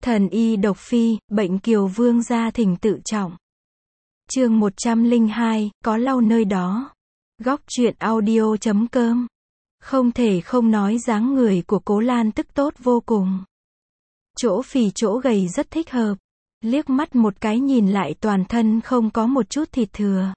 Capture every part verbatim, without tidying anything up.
Thần y độc phi, bệnh Kiều Vương gia thỉnh tự trọng. Chương một trăm lẻ hai, có lau nơi đó. Góc truyện audio chấm com. Không thể không nói dáng người của Cố Lan Tức tốt vô cùng. Chỗ phì chỗ gầy rất thích hợp. Liếc mắt một cái nhìn lại toàn thân không có một chút thịt thừa.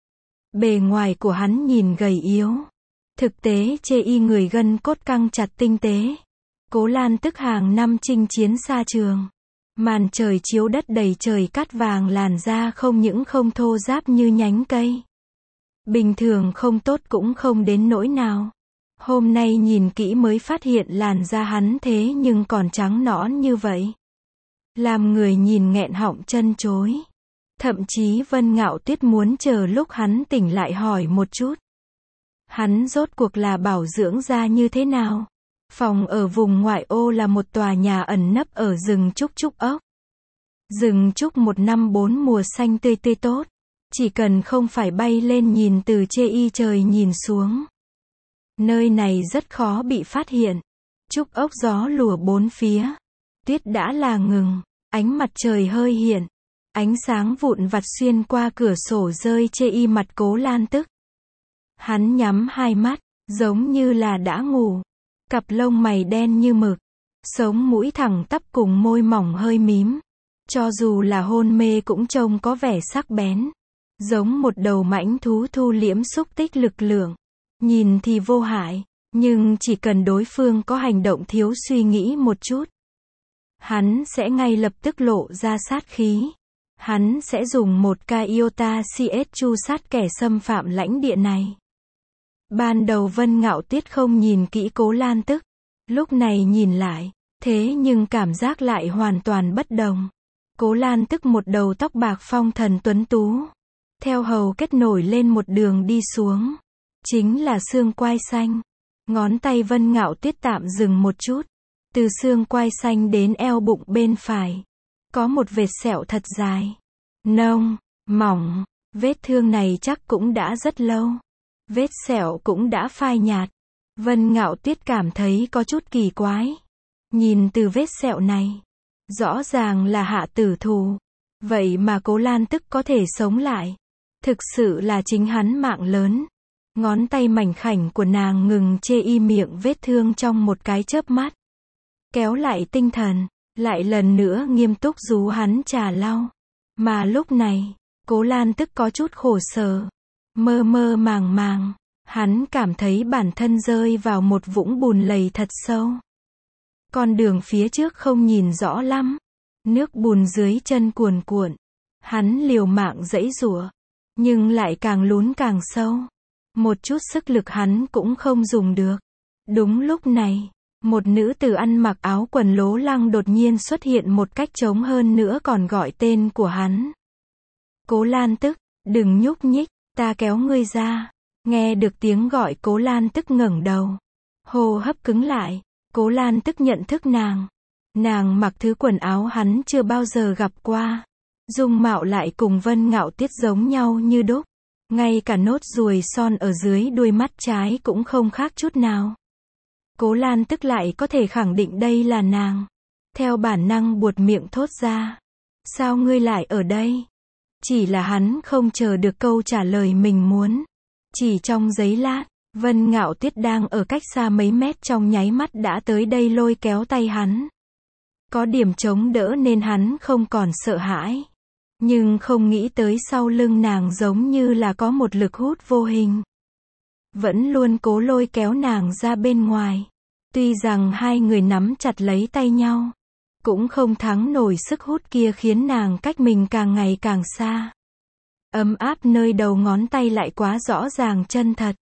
Bề ngoài của hắn nhìn gầy yếu. Thực tế chê y người gân cốt căng chặt tinh tế. Cố Lan Tức hàng năm chinh chiến xa trường. Màn trời chiếu đất đầy trời cát vàng, làn da không những không thô ráp như nhánh cây. Bình thường không tốt cũng không đến nỗi nào. Hôm nay nhìn kỹ mới phát hiện làn da hắn thế nhưng còn trắng nõn như vậy. Làm người nhìn nghẹn họng chân chối. Thậm chí Vân Ngạo Tuyết muốn chờ lúc hắn tỉnh lại hỏi một chút. Hắn rốt cuộc là bảo dưỡng da như thế nào? Phòng ở vùng ngoại ô là một tòa nhà ẩn nấp ở rừng trúc trúc ốc. Rừng trúc một năm bốn mùa xanh tươi tươi tốt. Chỉ cần không phải bay lên nhìn từ chê y trời nhìn xuống. Nơi này rất khó bị phát hiện. Trúc ốc gió lùa bốn phía. Tuyết đã là ngừng. Ánh mặt trời hơi hiện. Ánh sáng vụn vặt xuyên qua cửa sổ rơi chê y mặt Cố Lan Tức. Hắn nhắm hai mắt, giống như là đã ngủ. Cặp lông mày đen như mực. Sống mũi thẳng tắp cùng môi mỏng hơi mím. Cho dù là hôn mê cũng trông có vẻ sắc bén. Giống một đầu mãnh thú thu liễm xúc tích lực lượng. Nhìn thì vô hại, nhưng chỉ cần đối phương có hành động thiếu suy nghĩ một chút. Hắn sẽ ngay lập tức lộ ra sát khí. Hắn sẽ dùng một ca iota cs chu sát kẻ xâm phạm lãnh địa này. Ban đầu Vân Ngạo Tuyết không nhìn kỹ Cố Lan Tức. Lúc này nhìn lại, thế nhưng cảm giác lại hoàn toàn bất đồng. Cố Lan Tức một đầu tóc bạc phong thần tuấn tú. Theo hầu kết nổi lên một đường đi xuống. Chính là xương quai xanh. Ngón tay Vân Ngạo Tuyết tạm dừng một chút. Từ xương quai xanh đến eo bụng bên phải. Có một vệt sẹo thật dài. Nông, mỏng. Vết thương này chắc cũng đã rất lâu. Vết sẹo cũng đã phai nhạt. Vân Ngạo Tuyết cảm thấy có chút kỳ quái. Nhìn từ vết sẹo này. Rõ ràng là hạ tử thủ. Vậy mà Cố Lan Tức có thể sống lại. Thực sự là chính hắn mạng lớn. Ngón tay mảnh khảnh của nàng ngừng chê y miệng vết thương trong một cái chớp mắt. Kéo lại tinh thần. Lại lần nữa nghiêm túc rú hắn trà lau. Mà lúc này, Cố Lan Tức có chút khổ sở. Mơ mơ màng màng. Hắn cảm thấy bản thân rơi vào một vũng bùn lầy thật sâu. Con đường phía trước không nhìn rõ lắm. Nước bùn dưới chân cuồn cuộn. Hắn liều mạng giãy giụa. Nhưng lại càng lún càng sâu. Một chút sức lực hắn cũng không dùng được. Đúng lúc này, một nữ tử ăn mặc áo quần lố lăng đột nhiên xuất hiện một cách trống hơn nữa còn gọi tên của hắn. Cố Lan Tức, đừng nhúc nhích, ta kéo ngươi ra. Nghe được tiếng gọi Cố Lan Tức ngẩng đầu. Hô hấp cứng lại. Cố Lan Tức nhận thức nàng. Nàng mặc thứ quần áo hắn chưa bao giờ gặp qua. Dung mạo lại cùng Vân Ngạo Tuyết giống nhau như đúc. Ngay cả nốt ruồi son ở dưới đuôi mắt trái cũng không khác chút nào. Cố Lan Tức lại có thể khẳng định đây là nàng. Theo bản năng buột miệng thốt ra. Sao ngươi lại ở đây? Chỉ là hắn không chờ được câu trả lời mình muốn. Chỉ trong giây lát, Vân Ngạo Tuyết đang ở cách xa mấy mét trong nháy mắt đã tới đây lôi kéo tay hắn. Có điểm chống đỡ nên hắn không còn sợ hãi. Nhưng không nghĩ tới sau lưng nàng giống như là có một lực hút vô hình. Vẫn luôn cố lôi kéo nàng ra bên ngoài. Tuy rằng hai người nắm chặt lấy tay nhau. Cũng không thắng nổi sức hút kia khiến nàng cách mình càng ngày càng xa. Ấm áp nơi đầu ngón tay lại quá rõ ràng chân thật.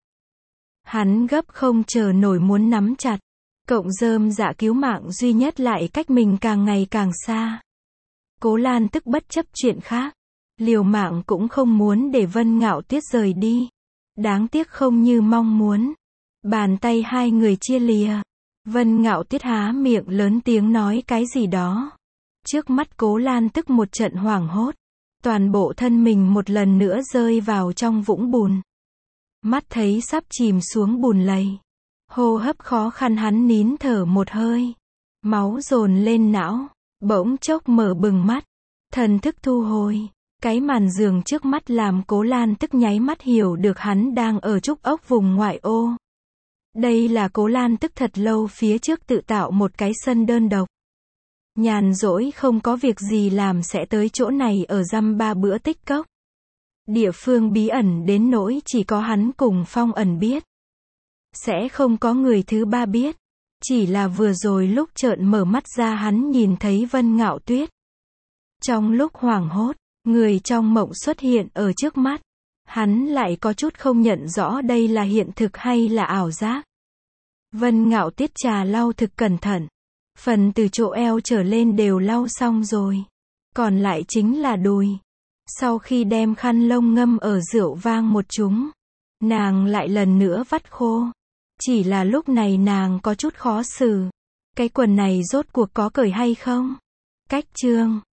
Hắn gấp không chờ nổi muốn nắm chặt. Cộng rơm dạ cứu mạng duy nhất lại cách mình càng ngày càng xa. Cố Lan Tức bất chấp chuyện khác. Liều mạng cũng không muốn để Vân Ngạo Tuyết rời đi. Đáng tiếc không như mong muốn. Bàn tay hai người chia lìa. Vân Ngạo Tuyết há miệng lớn tiếng nói cái gì đó. Trước mắt Cố Lan Tức một trận hoảng hốt. Toàn bộ thân mình một lần nữa rơi vào trong vũng bùn. Mắt thấy sắp chìm xuống bùn lầy. Hô hấp khó khăn hắn nín thở một hơi. Máu dồn lên não. Bỗng chốc mở bừng mắt, thần thức thu hồi. Cái màn giường trước mắt làm Cố Lan tức nháy mắt hiểu được hắn đang ở Trúc Ốc vùng ngoại ô. Đây là Cố Lan tức thật lâu phía trước tự tạo một cái sân đơn độc. Nhàn rỗi không có việc gì làm sẽ tới chỗ này ở dăm ba bữa tích cốc. Địa phương bí ẩn đến nỗi chỉ có hắn cùng Phong Ẩn biết. Sẽ không có người thứ ba biết. Chỉ là vừa rồi lúc trợn mở mắt ra hắn nhìn thấy Vân Ngạo Tuyết. Trong lúc hoảng hốt, người trong mộng xuất hiện ở trước mắt. Hắn lại có chút không nhận rõ đây là hiện thực hay là ảo giác. Vân Ngạo Tuyết trà lau thực cẩn thận. Phần từ chỗ eo trở lên đều lau xong rồi. Còn lại chính là đùi. Sau khi đem khăn lông ngâm ở rượu vang một chúng, nàng lại lần nữa vắt khô. Chỉ là lúc này nàng có chút khó xử. Cái quần này rốt cuộc có cởi hay không? Cách chương